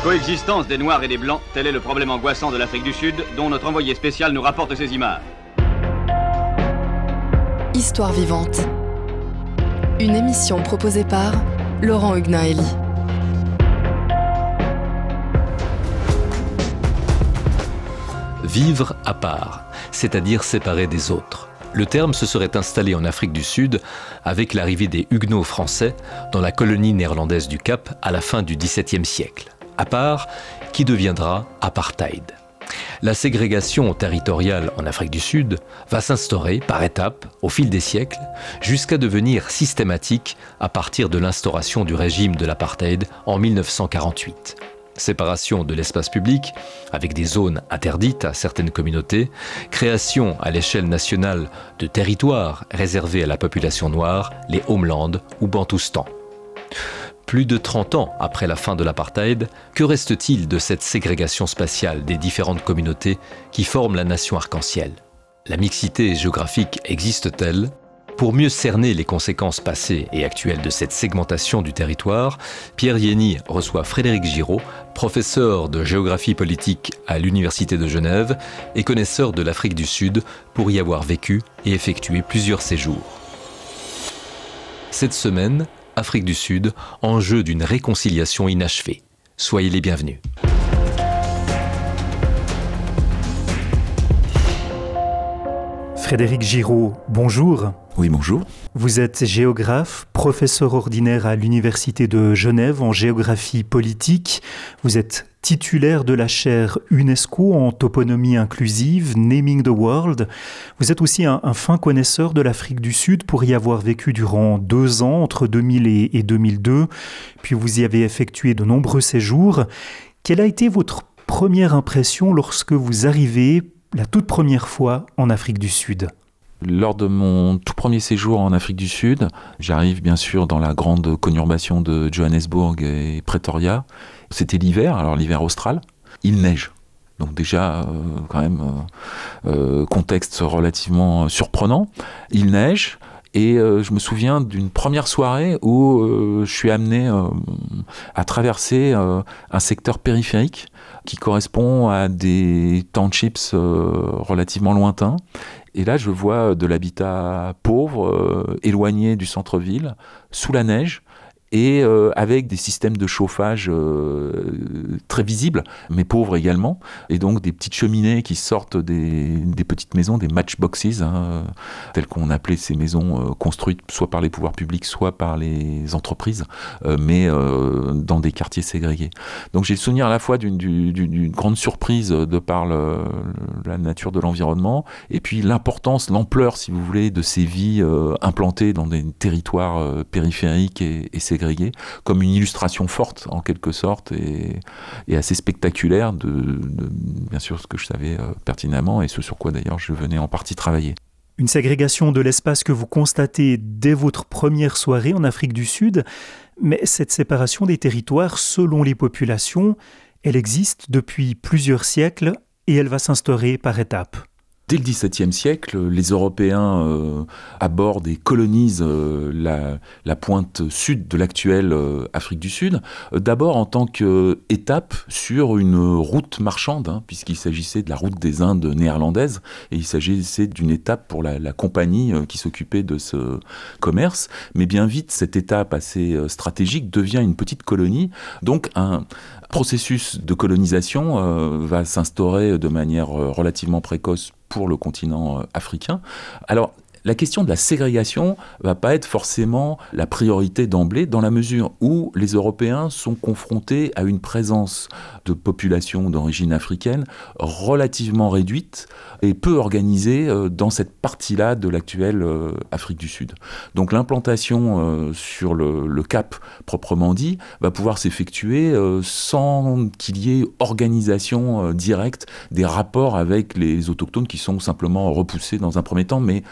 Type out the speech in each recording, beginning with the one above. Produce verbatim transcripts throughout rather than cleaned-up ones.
coexistence des Noirs et des Blancs, tel est le problème angoissant de l'Afrique du Sud, dont notre envoyé spécial nous rapporte ces images. Histoire vivante. Une émission proposée par Laurent Huguenin-Héli. Vivre à part, c'est-à-dire séparé des autres. Le terme se serait installé en Afrique du Sud avec l'arrivée des Huguenots français dans la colonie néerlandaise du Cap à la fin du dix-septième siècle. À part, qui deviendra apartheid. La ségrégation territoriale en Afrique du Sud va s'instaurer par étapes au fil des siècles jusqu'à devenir systématique à partir de l'instauration du régime de l'apartheid en mille neuf cent quarante-huit. Séparation de l'espace public, avec des zones interdites à certaines communautés, création à l'échelle nationale de territoires réservés à la population noire, les Homeland ou Bantoustan. Plus de trente ans après la fin de l'apartheid, que reste-t-il de cette ségrégation spatiale des différentes communautés qui forment la nation arc-en-ciel ? La mixité géographique existe-t-elle ? Pour mieux cerner les conséquences passées et actuelles de cette segmentation du territoire, Pierre Yenny reçoit Frédéric Giraud, professeur de géographie politique à l'Université de Genève et connaisseur de l'Afrique du Sud pour y avoir vécu et effectué plusieurs séjours. Cette semaine, Afrique du Sud, enjeu d'une réconciliation inachevée. Soyez les bienvenus. Frédéric Giraud, bonjour. Oui, bonjour. Vous êtes géographe, professeur ordinaire à l'Université de Genève en géographie politique. Vous êtes titulaire de la chaire UNESCO en toponymie inclusive, Naming the World. Vous êtes aussi un, un fin connaisseur de l'Afrique du Sud pour y avoir vécu durant deux ans, entre deux mille et, et deux mille deux. Puis vous y avez effectué de nombreux séjours. Quelle a été votre première impression lorsque vous arrivez la toute première fois en Afrique du Sud ? Lors de mon tout premier séjour en Afrique du Sud, j'arrive bien sûr dans la grande conurbation de Johannesburg et Pretoria. C'était l'hiver, alors l'hiver austral. Il neige. Donc déjà, euh, quand même, euh, euh, contexte relativement surprenant. Il neige. Et euh, je me souviens d'une première soirée où euh, je suis amené euh, à traverser euh, un secteur périphérique qui correspond à des townships euh, relativement lointains. Et là, je vois de l'habitat pauvre, euh, éloigné du centre-ville, sous la neige, et euh, avec des systèmes de chauffage euh, très visibles, mais pauvres également, et donc des petites cheminées qui sortent des, des petites maisons, des matchboxes, hein, telles qu'on appelait ces maisons euh, construites soit par les pouvoirs publics, soit par les entreprises, euh, mais euh, dans des quartiers ségrégés. Donc j'ai le souvenir à la fois d'une, d'une, d'une grande surprise de par le, la nature de l'environnement, et puis l'importance, l'ampleur, si vous voulez, de ces vies euh, implantées dans des territoires euh, périphériques et, et ségrégés, comme une illustration forte en quelque sorte et, et assez spectaculaire de, de bien sûr ce que je savais euh, pertinemment et ce sur quoi d'ailleurs je venais en partie travailler. Une ségrégation de l'espace que vous constatez dès votre première soirée en Afrique du Sud, mais cette séparation des territoires selon les populations, elle existe depuis plusieurs siècles et elle va s'instaurer par étapes. Dès le dix-septième siècle, les Européens euh, abordent et colonisent euh, la, la pointe sud de l'actuelle euh, Afrique du Sud, euh, d'abord en tant qu'étape sur une route marchande, hein, puisqu'il s'agissait de la route des Indes néerlandaises, et il s'agissait d'une étape pour la, la compagnie euh, qui s'occupait de ce commerce. Mais bien vite, cette étape assez euh, stratégique devient une petite colonie, donc un processus de colonisation euh, va s'instaurer de manière euh, relativement précoce pour le continent euh, africain. Alors, la question de la ségrégation va pas être forcément la priorité d'emblée, dans la mesure où les Européens sont confrontés à une présence de populations d'origine africaine relativement réduite et peu organisée euh, dans cette partie-là de l'actuelle euh, Afrique du Sud. Donc l'implantation euh, sur le, le Cap proprement dit va pouvoir s'effectuer euh, sans qu'il y ait organisation euh, directe des rapports avec les autochtones qui sont simplement repoussés dans un premier temps, mais ensuite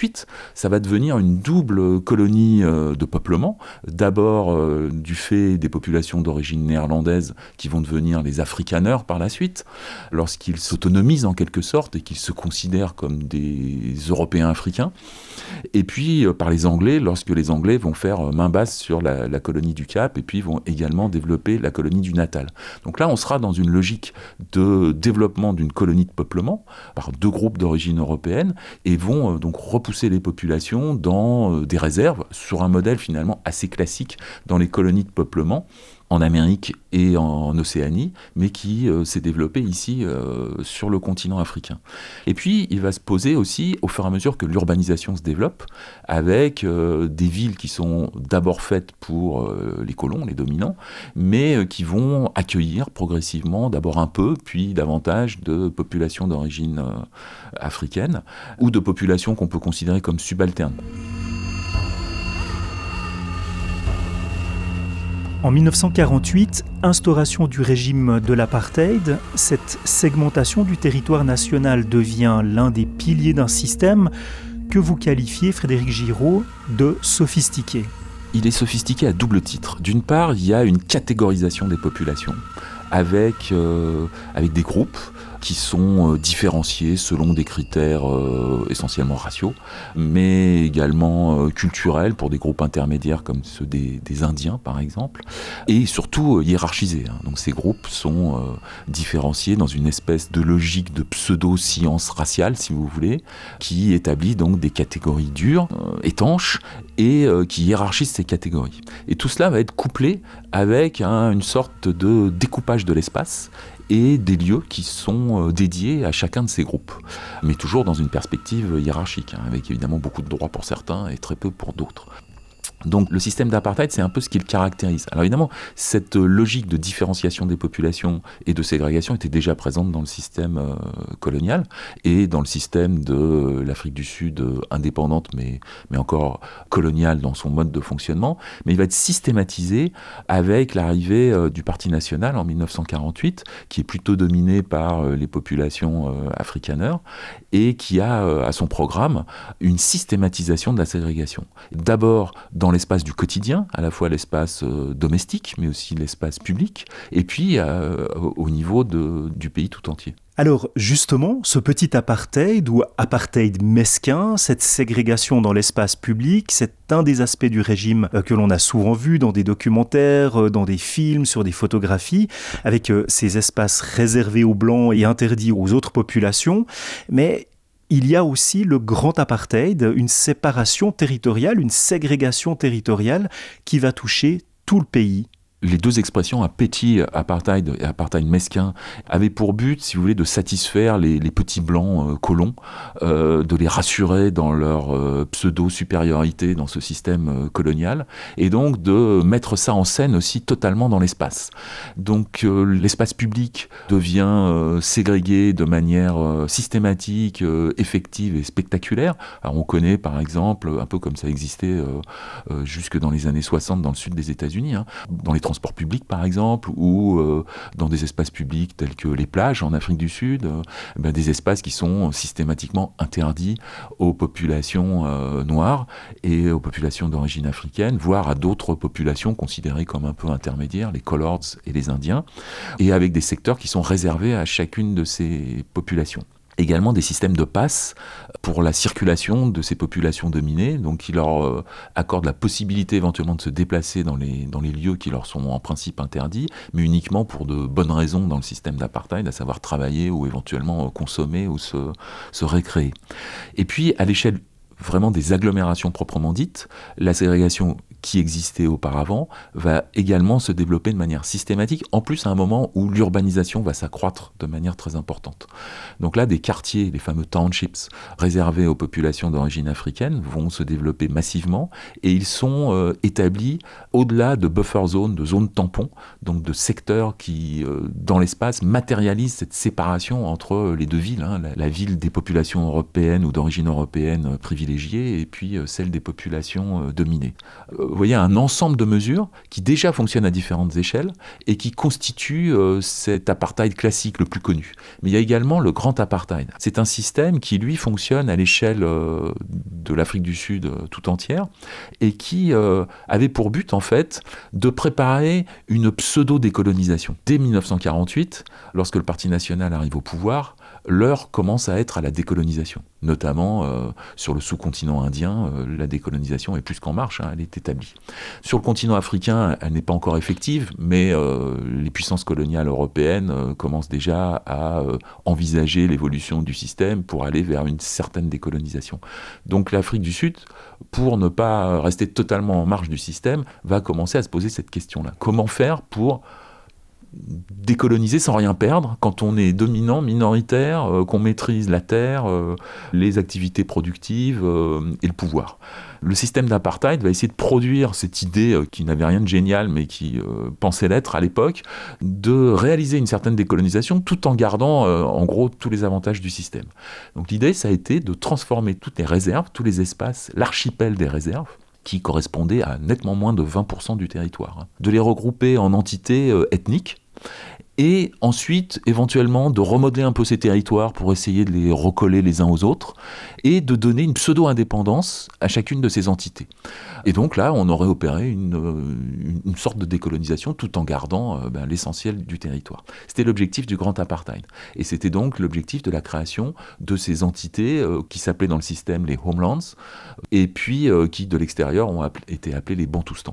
suite, ça va devenir une double colonie euh, de peuplement. D'abord, euh, du fait des populations d'origine néerlandaise qui vont devenir les Afrikaners par la suite, lorsqu'ils s'autonomisent en quelque sorte et qu'ils se considèrent comme des Européens africains. Et puis, euh, par les Anglais, lorsque les Anglais vont faire euh, main basse sur la, la colonie du Cap et puis vont également développer la colonie du Natal. Donc là, on sera dans une logique de développement d'une colonie de peuplement par deux groupes d'origine européenne et vont euh, donc repousser les populations dans euh, des réserves sur un modèle finalement assez classique dans les colonies de peuplement en Amérique et en Océanie, mais qui euh, s'est développé ici euh, sur le continent africain. Et puis, il va se poser aussi, au fur et à mesure que l'urbanisation se développe, avec euh, des villes qui sont d'abord faites pour euh, les colons, les dominants, mais euh, qui vont accueillir progressivement, d'abord un peu, puis davantage de populations d'origine euh, africaine, ou de populations qu'on peut considérer comme subalternes. En mille neuf cent quarante-huit, instauration du régime de l'apartheid, cette segmentation du territoire national devient l'un des piliers d'un système que vous qualifiez, Frédéric Giraud, de sophistiqué. Il est sophistiqué à double titre. D'une part, il y a une catégorisation des populations avec, euh, avec des groupes qui sont euh, différenciés selon des critères euh, essentiellement raciaux, mais également euh, culturels pour des groupes intermédiaires comme ceux des, des Indiens par exemple, et surtout euh, hiérarchisés. Hein. Donc ces groupes sont euh, différenciés dans une espèce de logique de pseudo-science raciale, si vous voulez, qui établit donc des catégories dures, euh, étanches, et euh, qui hiérarchise ces catégories. Et tout cela va être couplé avec hein, une sorte de découpage de l'espace et des lieux qui sont dédiés à chacun de ces groupes, mais toujours dans une perspective hiérarchique, hein, avec évidemment beaucoup de droits pour certains et très peu pour d'autres. Donc le système d'apartheid, c'est un peu ce qui le caractérise. Alors évidemment, cette logique de différenciation des populations et de ségrégation était déjà présente dans le système euh, colonial et dans le système de l'Afrique du Sud euh, indépendante, mais, mais encore coloniale dans son mode de fonctionnement. Mais il va être systématisé avec l'arrivée euh, du Parti national en mille neuf cent quarante-huit, qui est plutôt dominé par euh, les populations euh, afrikaners et qui a euh, à son programme une systématisation de la ségrégation. D'abord dans l'espace du quotidien, à la fois l'espace euh, domestique, mais aussi l'espace public, et puis euh, au niveau de, du pays tout entier. Alors justement, ce petit apartheid ou apartheid mesquin, cette ségrégation dans l'espace public, c'est un des aspects du régime que l'on a souvent vu dans des documentaires, dans des films, sur des photographies, avec ces espaces réservés aux Blancs et interdits aux autres populations. Mais il y a aussi le grand apartheid, une séparation territoriale, une ségrégation territoriale qui va toucher tout le pays. Les deux expressions, petit apartheid et apartheid mesquin, avaient pour but, si vous voulez, de satisfaire les, les petits blancs euh, colons, euh, de les rassurer dans leur euh, pseudo-supériorité dans ce système euh, colonial, et donc de mettre ça en scène aussi totalement dans l'espace. Donc euh, l'espace public devient euh, ségrégué de manière euh, systématique, euh, effective et spectaculaire. Alors on connaît par exemple, un peu comme ça existait euh, euh, jusque dans les années soixante dans le sud des États-Unis, hein, dans les transports publics par exemple, ou euh, dans des espaces publics tels que les plages en Afrique du Sud, euh, ben, des espaces qui sont systématiquement interdits aux populations euh, noires et aux populations d'origine africaine, voire à d'autres populations considérées comme un peu intermédiaires, les Coloreds et les Indiens, et avec des secteurs qui sont réservés à chacune de ces populations. Également des systèmes de passe pour la circulation de ces populations dominées, donc qui leur euh, accordent la possibilité éventuellement de se déplacer dans les, dans les lieux qui leur sont en principe interdits, mais uniquement pour de bonnes raisons dans le système d'apartheid, à savoir travailler ou éventuellement euh, consommer ou se, se récréer. Et puis à l'échelle vraiment des agglomérations proprement dites, la ségrégation qui existait auparavant va également se développer de manière systématique, en plus à un moment où l'urbanisation va s'accroître de manière très importante. Donc là, des quartiers, les fameux townships, réservés aux populations d'origine africaine, vont se développer massivement, et ils sont euh, établis au-delà de buffer zones, de zones tampons, donc de secteurs qui, euh, dans l'espace, matérialisent cette séparation entre les deux villes, hein, la, la ville des populations européennes ou d'origine européenne privilégiée, et puis euh, celle des populations euh, dominées. Euh, vous voyez, un ensemble de mesures qui déjà fonctionnent à différentes échelles et qui constituent euh, cet apartheid classique le plus connu. Mais il y a également le grand apartheid. C'est un système qui, lui, fonctionne à l'échelle euh, de l'Afrique du Sud euh, tout entière et qui euh, avait pour but, en fait, de préparer une pseudo-décolonisation. Dès dix-neuf cent quarante-huit, lorsque le Parti national arrive au pouvoir, l'heure commence à être à la décolonisation. Notamment euh, sur le sous-continent indien, euh, la décolonisation est plus qu'en marche, hein, elle est établie. Sur le continent africain, elle n'est pas encore effective, mais euh, les puissances coloniales européennes euh, commencent déjà à euh, envisager l'évolution du système pour aller vers une certaine décolonisation. Donc l'Afrique du Sud, pour ne pas rester totalement en marge du système, va commencer à se poser cette question-là. Comment faire pour décoloniser sans rien perdre quand on est dominant, minoritaire, euh, qu'on maîtrise la terre, euh, les activités productives euh, et le pouvoir. Le système d'apartheid va essayer de produire cette idée euh, qui n'avait rien de génial mais qui euh, pensait l'être à l'époque, de réaliser une certaine décolonisation tout en gardant euh, en gros tous les avantages du système. Donc l'idée, ça a été de transformer toutes les réserves, tous les espaces, l'archipel des réserves, qui correspondait à nettement moins de vingt pour cent du territoire, de les regrouper en entités euh, ethniques, et ensuite, éventuellement, de remodeler un peu ces territoires pour essayer de les recoller les uns aux autres, et de donner une pseudo-indépendance à chacune de ces entités. Et donc là, on aurait opéré une, une, une sorte de décolonisation tout en gardant euh, ben, l'essentiel du territoire. C'était l'objectif du grand apartheid. Et c'était donc l'objectif de la création de ces entités euh, qui s'appelaient dans le système les homelands, et puis euh, qui, de l'extérieur, ont appelé, été appelés les Bantoustans.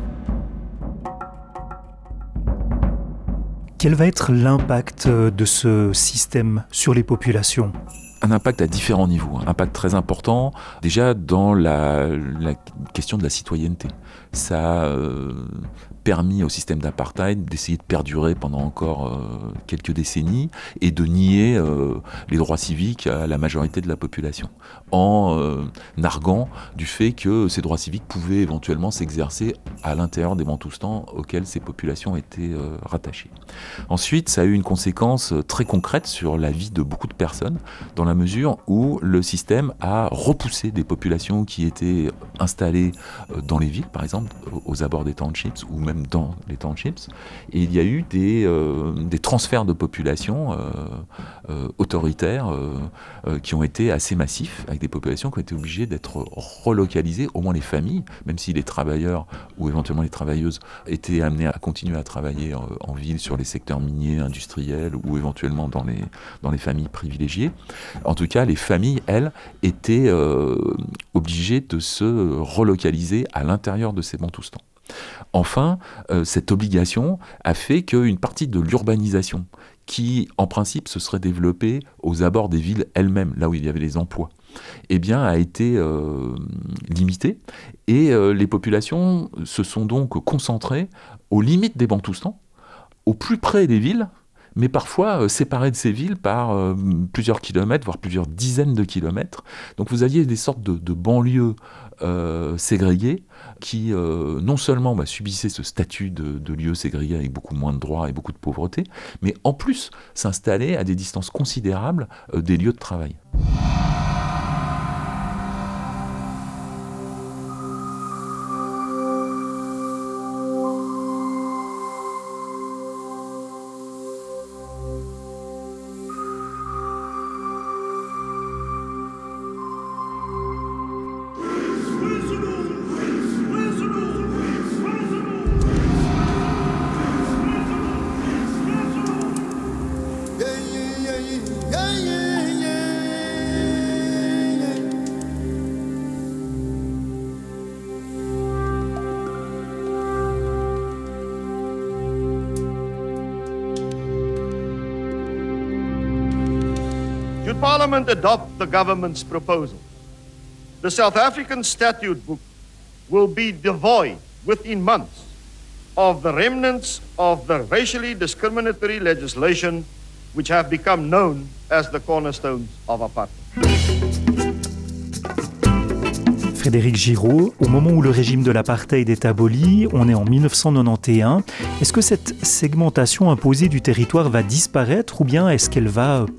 Quel va être l'impact de ce système sur les populations ? Un impact à différents niveaux, un impact très important, déjà dans la, la question de la citoyenneté. Ça a euh, permis au système d'apartheid d'essayer de perdurer pendant encore euh, quelques décennies et de nier euh, les droits civiques à la majorité de la population, en euh, narguant du fait que ces droits civiques pouvaient éventuellement s'exercer à l'intérieur des Bantoustans auxquels ces populations étaient euh, rattachées. Ensuite, ça a eu une conséquence très concrète sur la vie de beaucoup de personnes, dans la mesure où le système a repoussé des populations qui étaient installées dans les villes, par exemple, aux abords des townships ou même dans les townships. Et il y a eu des, euh, des transferts de population euh, euh, autoritaires euh, euh, qui ont été assez massifs, avec des populations qui ont été obligées d'être relocalisées, au moins les familles, même si les travailleurs ou éventuellement les travailleuses étaient amenés à continuer à travailler en, en ville sur les secteurs miniers, industriels ou éventuellement dans les, dans les familles privilégiées. En tout cas, les familles, elles, étaient euh, obligées de se relocaliser à l'intérieur de ces Bantoustans. Enfin, euh, cette obligation a fait qu'une partie de l'urbanisation, qui en principe se serait développée aux abords des villes elles-mêmes, là où il y avait les emplois, eh bien, a été euh, limitée. Et euh, les populations se sont donc concentrées aux limites des Bantoustans, au plus près des villes, mais parfois euh, séparées de ces villes par euh, plusieurs kilomètres, voire plusieurs dizaines de kilomètres. Donc vous aviez des sortes de, de banlieues euh, ségrégées qui euh, non seulement bah, subissaient ce statut de, de lieux ségrégés avec beaucoup moins de droits et beaucoup de pauvreté, mais en plus s'installaient à des distances considérables euh, des lieux de travail. Should Parliament adopt the government's proposal, the South African statute book will be devoid within months of the remnants of the racially discriminatory legislation which have become known as the cornerstones of apartheid. Frédéric Giraud, au moment où le régime de l'apartheid est aboli, on est en dix-neuf cent quatre-vingt-onze, est-ce que cette segmentation imposée du territoire va disparaître ou bien est-ce qu'elle va perdurer ?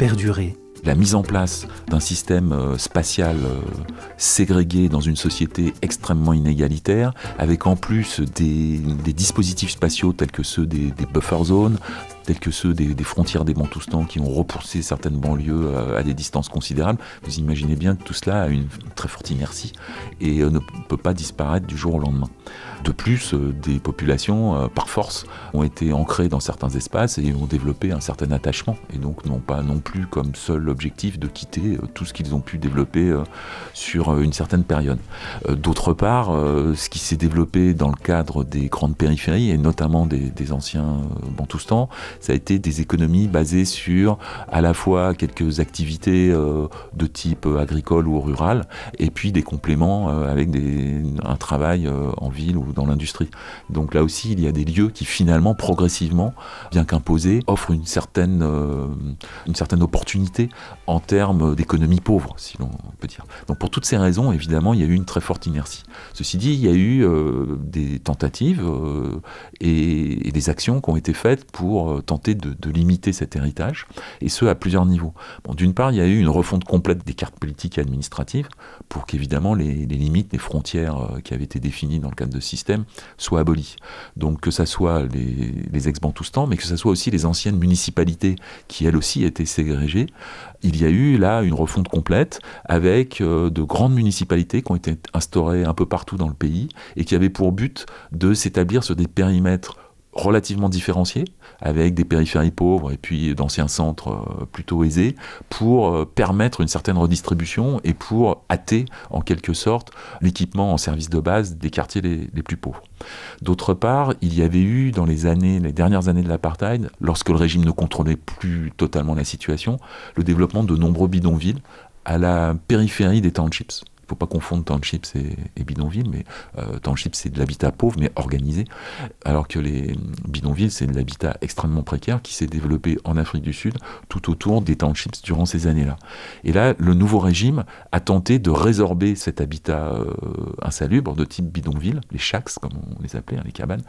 la mise en place d'un système euh, spatial euh, ségrégué dans une société extrêmement inégalitaire, avec en plus des, des dispositifs spatiaux tels que ceux des, des buffer zones, tels que ceux des, des frontières des Bantoustans qui ont repoussé certaines banlieues à, à des distances considérables. Vous imaginez bien que tout cela a une très forte inertie et euh, ne peut pas disparaître du jour au lendemain. De plus, euh, des populations, euh, par force, ont été ancrées dans certains espaces et ont développé un certain attachement, et donc n'ont pas non plus comme seul objectif de quitter euh, tout ce qu'ils ont pu développer euh, sur euh, une certaine période. Euh, d'autre part, euh, ce qui s'est développé dans le cadre des grandes périphéries, et notamment des, des anciens euh, Bantoustans, ça a été des économies basées sur à la fois quelques activités euh, de type agricole ou rural, et puis des compléments euh, avec des, un travail euh, en ville ou dans l'industrie. Donc là aussi, il y a des lieux qui finalement, progressivement, bien qu'imposés, offrent une certaine, euh, une certaine opportunité en termes d'économie pauvre, si l'on peut dire. Donc pour toutes ces raisons, évidemment, il y a eu une très forte inertie. Ceci dit, il y a eu euh, des tentatives euh, et, et des actions qui ont été faites pour euh, tenter de, de limiter cet héritage, et ce, à plusieurs niveaux. Bon, d'une part, il y a eu une refonte complète des cartes politiques et administratives pour qu'évidemment les, les limites, les frontières euh, qui avaient été définies dans le cadre de ce système soient abolies. Donc que ça soit les, les ex-Bantoustans, mais que ça soit aussi les anciennes municipalités qui elles aussi étaient ségrégées. Il y a eu là une refonte complète avec euh, de grandes municipalités qui ont été instaurées un peu partout dans le pays et qui avaient pour but de s'établir sur des périmètres relativement différenciés, avec des périphéries pauvres et puis d'anciens centres euh, plutôt aisés, pour euh, permettre une certaine redistribution et pour hâter, en quelque sorte, l'équipement en services de base des quartiers les, les plus pauvres. D'autre part, il y avait eu, dans les années, les dernières années de l'apartheid, lorsque le régime ne contrôlait plus totalement la situation, le développement de nombreux bidonvilles à la périphérie des townships. Il ne faut pas confondre townships et, et bidonvilles, mais euh, townships c'est de l'habitat pauvre mais organisé, alors que les bidonvilles c'est de l'habitat extrêmement précaire qui s'est développé en Afrique du Sud tout autour des townships durant ces années-là. Et là, le nouveau régime a tenté de résorber cet habitat euh, insalubre de type bidonville, les shacks comme on les appelait, hein, les cabanes,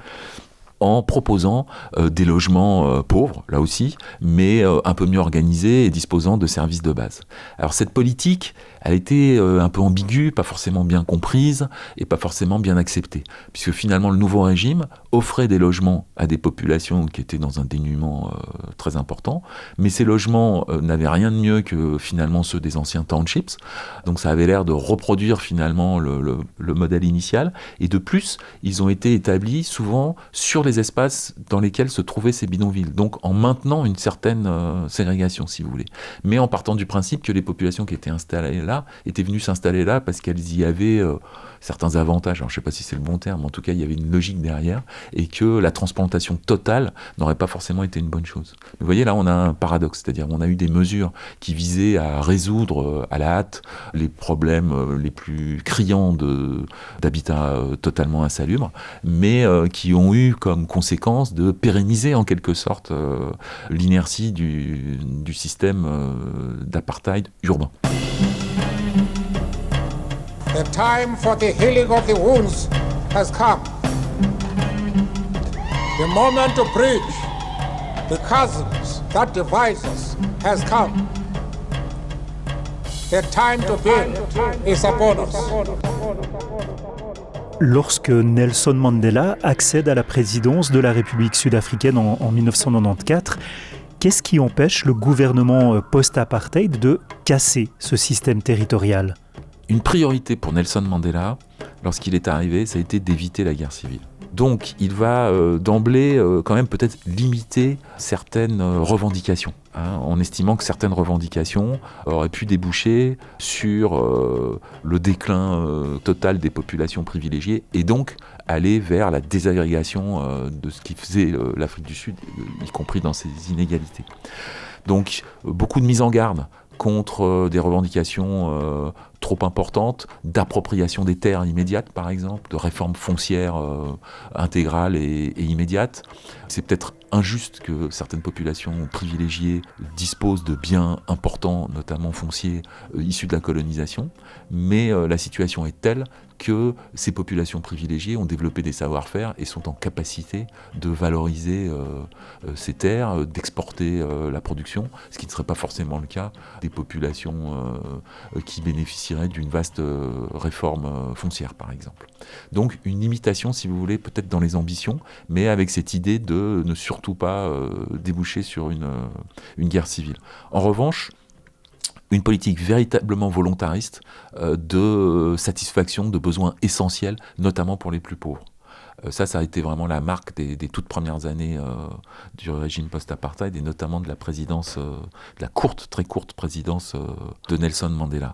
en proposant euh, des logements euh, pauvres, là aussi, mais euh, un peu mieux organisés et disposant de services de base. Alors cette politique a été euh, un peu ambiguë, pas forcément bien comprise et pas forcément bien acceptée, puisque finalement le nouveau régime offrait des logements à des populations qui étaient dans un dénuement euh, très important, mais ces logements euh, n'avaient rien de mieux que finalement ceux des anciens townships, donc ça avait l'air de reproduire finalement le, le, le modèle initial, et de plus, ils ont été établis souvent sur les espaces dans lesquels se trouvaient ces bidonvilles, donc en maintenant une certaine euh, ségrégation, si vous voulez, mais en partant du principe que les populations qui étaient installées là étaient venues s'installer là parce qu'elles y avaient euh, certains avantages. Alors je ne sais pas si c'est le bon terme, mais en tout cas il y avait une logique derrière, et que la transplantation totale n'aurait pas forcément été une bonne chose. Vous voyez, là on a un paradoxe, c'est-à-dire on a eu des mesures qui visaient à résoudre euh, à la hâte les problèmes euh, les plus criants de, d'habitat euh, totalement insalubre, mais euh, qui ont eu comme conséquence de pérenniser en quelque sorte euh, l'inertie du, du système euh, d'apartheid urbain. The time for the healing of the wounds has come. The moment to bridge the chasms that divide us has come. The time to build is upon us. Lorsque Nelson Mandela accède à la présidence de la République sud-africaine en, en dix-neuf cent quatre-vingt-quatorze, qu'est-ce qui empêche le gouvernement post-apartheid de casser ce système territorial ? Une priorité pour Nelson Mandela, lorsqu'il est arrivé, ça a été d'éviter la guerre civile. Donc il va euh, d'emblée euh, quand même peut-être limiter certaines euh, revendications, hein, en estimant que certaines revendications auraient pu déboucher sur euh, le déclin euh, total des populations privilégiées et donc aller vers la désagrégation euh, de ce qui faisait euh, l'Afrique du Sud, y compris dans ses inégalités. Donc beaucoup de mise en garde contre euh, des revendications euh, trop importantes, d'appropriation des terres immédiates par exemple, de réforme foncière euh, intégrale et, et immédiate. C'est peut-être injuste que certaines populations privilégiées disposent de biens importants, notamment fonciers, euh, issus de la colonisation, mais euh, la situation est telle que ces populations privilégiées ont développé des savoir-faire et sont en capacité de valoriser euh, euh, ces terres, d'exporter euh, la production, ce qui ne serait pas forcément le cas des populations euh, qui bénéficieraient d'une vaste euh, réforme euh, foncière, par exemple. Donc une limitation, si vous voulez, peut-être dans les ambitions, mais avec cette idée de ne surtout pas euh, déboucher sur une, euh, une guerre civile. En revanche, une politique véritablement volontariste euh, de satisfaction de besoins essentiels, notamment pour les plus pauvres. Euh, ça, ça a été vraiment la marque des, des toutes premières années euh, du régime post-apartheid et notamment de la présidence, euh, de la courte, très courte présidence euh, de Nelson Mandela.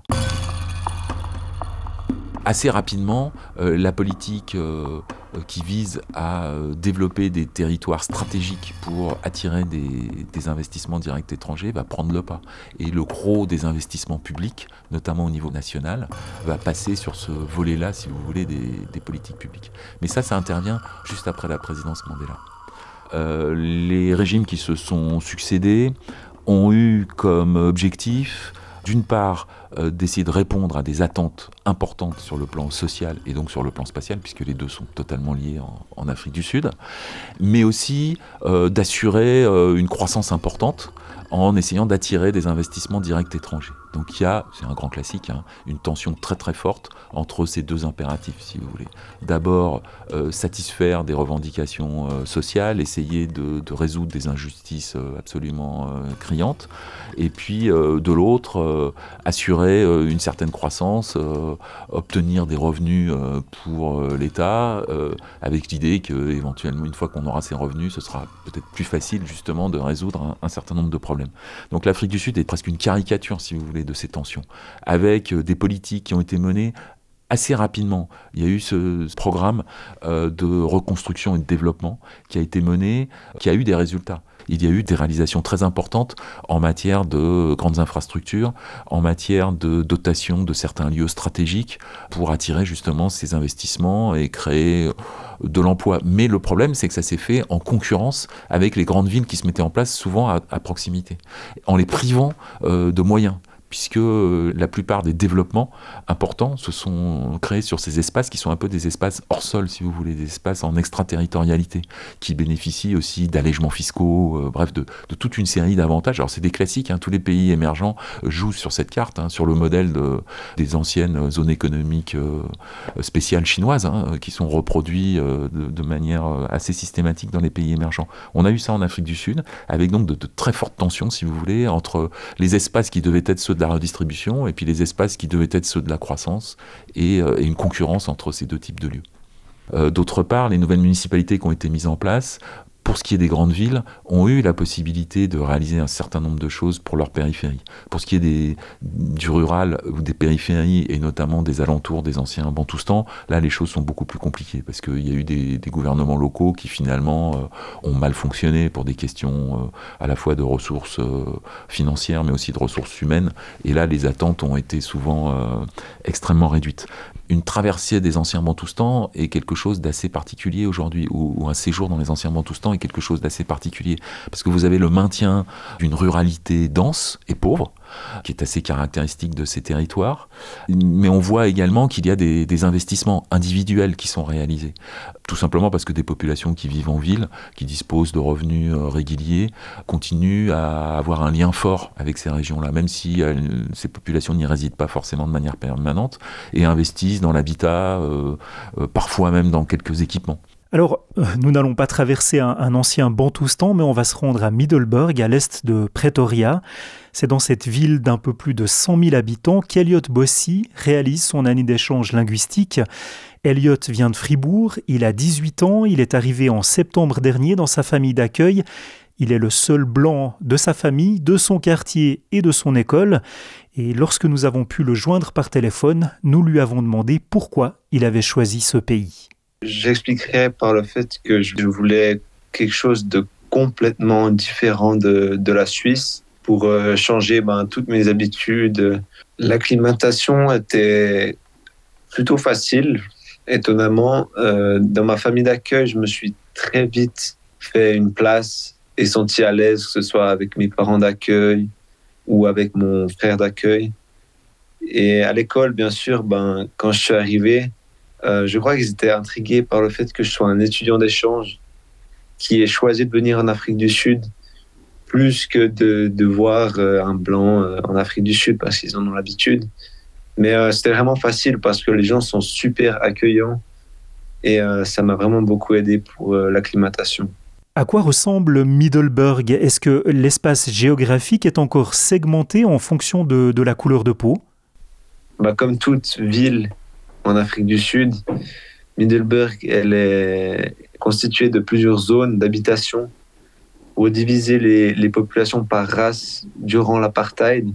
Assez rapidement, euh, la politique euh, qui vise à euh, développer des territoires stratégiques pour attirer des, des investissements directs étrangers va prendre le pas. Et le gros des investissements publics, notamment au niveau national, va passer sur ce volet-là, si vous voulez, des, des politiques publiques. Mais ça, ça intervient juste après la présidence Mandela. Euh, les régimes qui se sont succédés ont eu comme objectif, d'une part, euh, d'essayer de répondre à des attentes importantes sur le plan social et donc sur le plan spatial, puisque les deux sont totalement liés en, en Afrique du Sud, mais aussi euh, d'assurer euh, une croissance importante en essayant d'attirer des investissements directs étrangers. Donc il y a, c'est un grand classique, hein, une tension très très forte entre ces deux impératifs, si vous voulez. D'abord, euh, satisfaire des revendications euh, sociales, essayer de, de résoudre des injustices euh, absolument euh, criantes, et puis euh, de l'autre, euh, assurer euh, une certaine croissance, euh, obtenir des revenus euh, pour euh, l'État, euh, avec l'idée qu'éventuellement, une fois qu'on aura ces revenus, ce sera peut-être plus facile justement de résoudre un, un certain nombre de problèmes. Donc l'Afrique du Sud est presque une caricature, si vous voulez, de ces tensions, avec euh, des politiques qui ont été menées assez rapidement. Il y a eu ce, ce programme euh, de reconstruction et de développement qui a été mené, qui a eu des résultats. Il y a eu des réalisations très importantes en matière de grandes infrastructures, en matière de dotation de certains lieux stratégiques pour attirer justement ces investissements et créer de l'emploi. Mais le problème, c'est que ça s'est fait en concurrence avec les grandes villes qui se mettaient en place souvent à, à proximité, en les privant euh, de moyens, puisque euh, la plupart des développements importants se sont créés sur ces espaces qui sont un peu des espaces hors sol, si vous voulez, des espaces en extraterritorialité, qui bénéficient aussi d'allègements fiscaux, euh, bref, de, de toute une série d'avantages. Alors c'est des classiques, hein, tous les pays émergents jouent sur cette carte, hein, sur le modèle de, des anciennes zones économiques euh, spéciales chinoises, hein, qui sont reproduits euh, de, de manière assez systématique dans les pays émergents. On a eu ça en Afrique du Sud, avec donc de, de très fortes tensions, si vous voulez, entre les espaces qui devaient être ceux de la redistribution et puis les espaces qui devaient être ceux de la croissance et, euh, et une concurrence entre ces deux types de lieux. Euh, d'autre part, les nouvelles municipalités qui ont été mises en place, pour ce qui est des grandes villes, ont eu la possibilité de réaliser un certain nombre de choses pour leur périphérie. Pour ce qui est des, du rural ou des périphéries, et notamment des alentours des anciens Bantoustans, là les choses sont beaucoup plus compliquées, parce qu'il y a eu des, des gouvernements locaux qui finalement euh, ont mal fonctionné pour des questions euh, à la fois de ressources euh, financières, mais aussi de ressources humaines, et là les attentes ont été souvent euh, extrêmement réduites. Une traversée des anciens Bantoustans est quelque chose d'assez particulier aujourd'hui, ou, ou un séjour dans les anciens Bantoustans est quelque chose d'assez particulier, parce que vous avez le maintien d'une ruralité dense et pauvre, qui est assez caractéristique de ces territoires, mais on voit également qu'il y a des, des investissements individuels qui sont réalisés, tout simplement parce que des populations qui vivent en ville, qui disposent de revenus euh, réguliers, continuent à avoir un lien fort avec ces régions-là, même si euh, ces populations n'y résident pas forcément de manière permanente, et investissent dans l'habitat, euh, euh, parfois même dans quelques équipements. Alors, nous n'allons pas traverser un, un ancien Bantoustan, mais on va se rendre à Middelburg, à l'est de Pretoria. C'est dans cette ville d'un peu plus de cent mille habitants qu'Elliot Bossy réalise son année d'échange linguistique. Elliot vient de Fribourg, il a dix-huit ans, il est arrivé en septembre dernier dans sa famille d'accueil. Il est le seul blanc de sa famille, de son quartier et de son école. Et lorsque nous avons pu le joindre par téléphone, nous lui avons demandé pourquoi il avait choisi ce pays. J'expliquerai par le fait que je voulais quelque chose de complètement différent de, de la Suisse pour euh, changer ben, toutes mes habitudes. L'acclimatation était plutôt facile, étonnamment. Euh, dans ma famille d'accueil, je me suis très vite fait une place et senti à l'aise, que ce soit avec mes parents d'accueil ou avec mon frère d'accueil. Et à l'école, bien sûr, ben, quand je suis arrivé, Euh, je crois qu'ils étaient intrigués par le fait que je sois un étudiant d'échange qui ait choisi de venir en Afrique du Sud plus que de, de voir euh, un blanc euh, en Afrique du Sud parce qu'ils en ont l'habitude. Mais euh, c'était vraiment facile parce que les gens sont super accueillants et euh, ça m'a vraiment beaucoup aidé pour euh, l'acclimatation. À quoi ressemble Middelburg ? Est-ce que l'espace géographique est encore segmenté en fonction de, de la couleur de peau ? Bah, comme toute ville en Afrique du Sud, Middelburg elle est constituée de plusieurs zones d'habitation pour diviser les, les populations par race durant l'apartheid.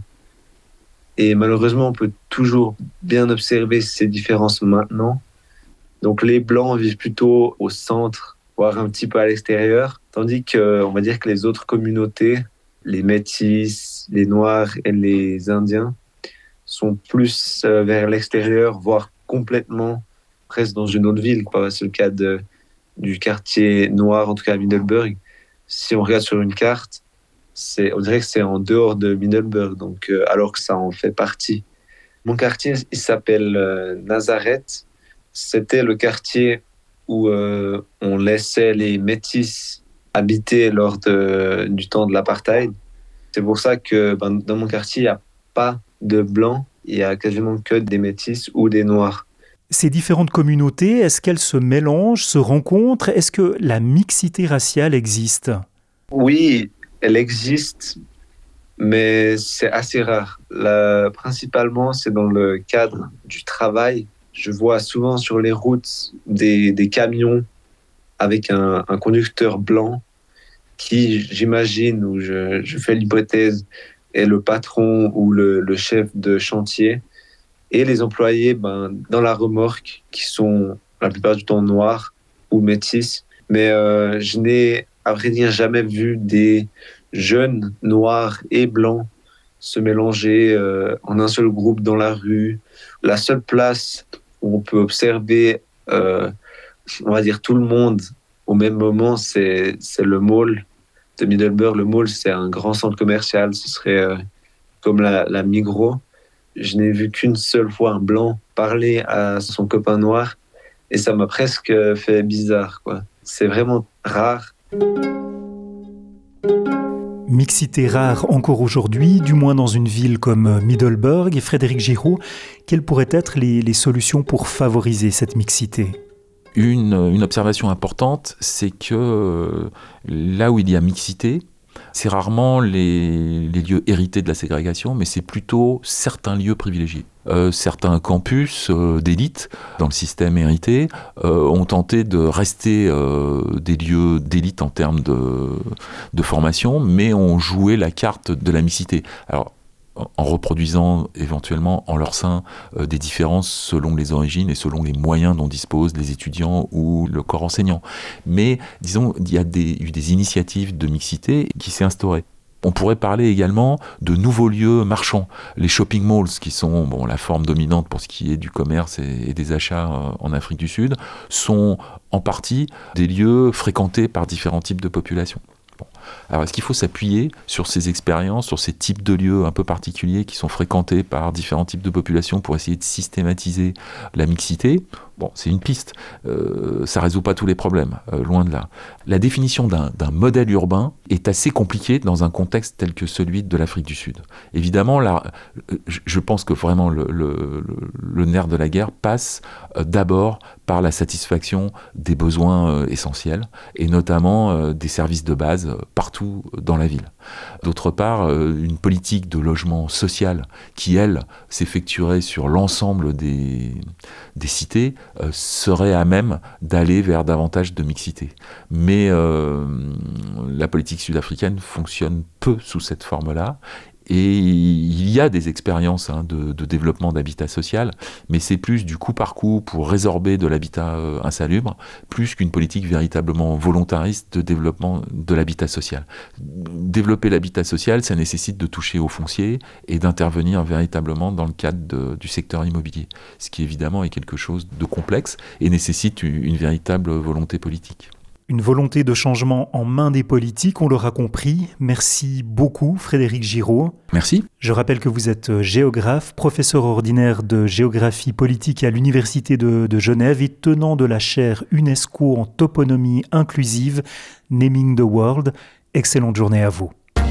Et malheureusement, on peut toujours bien observer ces différences maintenant. Donc les Blancs vivent plutôt au centre, voire un petit peu à l'extérieur, tandis que, on va dire que les autres communautés, les Métis, les Noirs et les Indiens, sont plus vers l'extérieur, voire complètement presque dans une autre ville. C'est le cas de, du quartier noir, en tout cas à Middelburg. Si on regarde sur une carte, c'est, on dirait que c'est en dehors de Middelburg, donc, euh, alors que ça en fait partie. Mon quartier, il s'appelle euh, Nazareth. C'était le quartier où euh, on laissait les Métis habiter lors de, du temps de l'apartheid. C'est pour ça que ben, dans mon quartier, il n'y a pas de Blancs, il n'y a quasiment que des Métis ou des Noirs. Ces différentes communautés, est-ce qu'elles se mélangent, se rencontrent ? Est-ce que la mixité raciale existe ? Oui, elle existe, mais c'est assez rare. Là, principalement, c'est dans le cadre du travail. Je vois souvent sur les routes des, des camions avec un, un conducteur blanc qui, j'imagine, ou je, je fais l'hypothèse, est le patron ou le, le chef de chantier. Et les employés ben, dans la remorque, qui sont la plupart du temps noirs ou métis. Mais euh, je n'ai, à vrai dire, jamais vu des jeunes noirs et blancs se mélanger euh, en un seul groupe dans la rue. La seule place où on peut observer, euh, on va dire, tout le monde au même moment, c'est, c'est le mall de Middelburg. Le mall, c'est un grand centre commercial. Ce serait euh, comme la, la Migros. Je n'ai vu qu'une seule fois un blanc parler à son copain noir et ça m'a presque fait bizarre, quoi. C'est vraiment rare. Mixité rare encore aujourd'hui, du moins dans une ville comme Middelburg. Et Frédéric Giraud, quelles pourraient être les, les solutions pour favoriser cette mixité ? Une, une observation importante, c'est que euh, là où il y a mixité, c'est rarement les, les lieux hérités de la ségrégation, mais c'est plutôt certains lieux privilégiés. Euh, certains campus euh, d'élite dans le système hérité euh, ont tenté de rester euh, des lieux d'élite en termes de, de formation, mais ont joué la carte de la mixité. Alors, en reproduisant éventuellement en leur sein euh, des différences selon les origines et selon les moyens dont disposent les étudiants ou le corps enseignant. Mais disons, il y a des, eu des initiatives de mixité qui s'est instaurée. On pourrait parler également de nouveaux lieux marchands, les shopping malls qui sont bon, la forme dominante pour ce qui est du commerce et, et des achats euh, en Afrique du Sud, sont en partie des lieux fréquentés par différents types de populations. Alors, est-ce qu'il faut s'appuyer sur ces expériences, sur ces types de lieux un peu particuliers qui sont fréquentés par différents types de populations pour essayer de systématiser la mixité ? Bon, c'est une piste. Euh, ça ne résout pas tous les problèmes, euh, loin de là. La définition d'un, d'un modèle urbain est assez compliquée dans un contexte tel que celui de l'Afrique du Sud. Évidemment, là, je pense que vraiment le, le, le nerf de la guerre passe euh, d'abord par la satisfaction des besoins euh, essentiels, et notamment euh, des services de base euh, partout dans la ville. D'autre part, euh, une politique de logement social qui, elle, s'effectuerait sur l'ensemble des, des cités, euh, serait à même d'aller vers davantage de mixité. Mais euh, la politique sud-africaine fonctionne peu sous cette forme-là. Et il y a des expériences hein, de, de développement d'habitat social, mais c'est plus du coup par coup pour résorber de l'habitat euh, insalubre, plus qu'une politique véritablement volontariste de développement de l'habitat social. Développer l'habitat social, ça nécessite de toucher au foncier et d'intervenir véritablement dans le cadre de, du secteur immobilier, ce qui évidemment est quelque chose de complexe et nécessite une, une véritable volonté politique. Une volonté de changement en main des politiques, on l'aura compris. Merci beaucoup Frédéric Giraud. Merci. Je rappelle que vous êtes géographe, professeur ordinaire de géographie politique à l'Université de, de Genève et tenant de la chaire UNESCO en toponymie inclusive, Naming the World. Excellente journée à vous.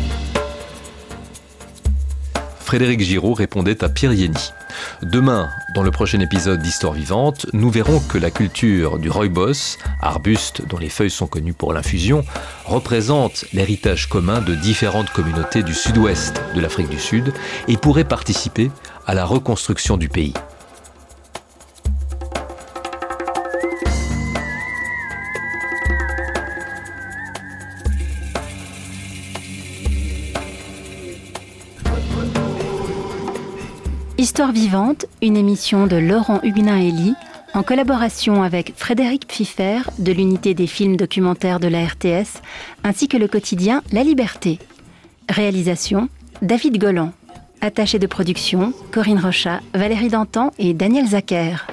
Frédéric Giraud répondait à Pierre Yenny. Demain, dans le prochain épisode d'Histoire vivante, nous verrons que la culture du rooibos, arbuste dont les feuilles sont connues pour l'infusion, représente l'héritage commun de différentes communautés du sud-ouest de l'Afrique du Sud et pourrait participer à la reconstruction du pays. Histoire vivante, une émission de Laurent Huguenin-Elie, en collaboration avec Frédéric Pfiffer de l'unité des films documentaires de la R T S, ainsi que le quotidien La Liberté. Réalisation, David Golan. Attaché de production, Corinne Rochat, Valérie Dantan et Daniel Zacher.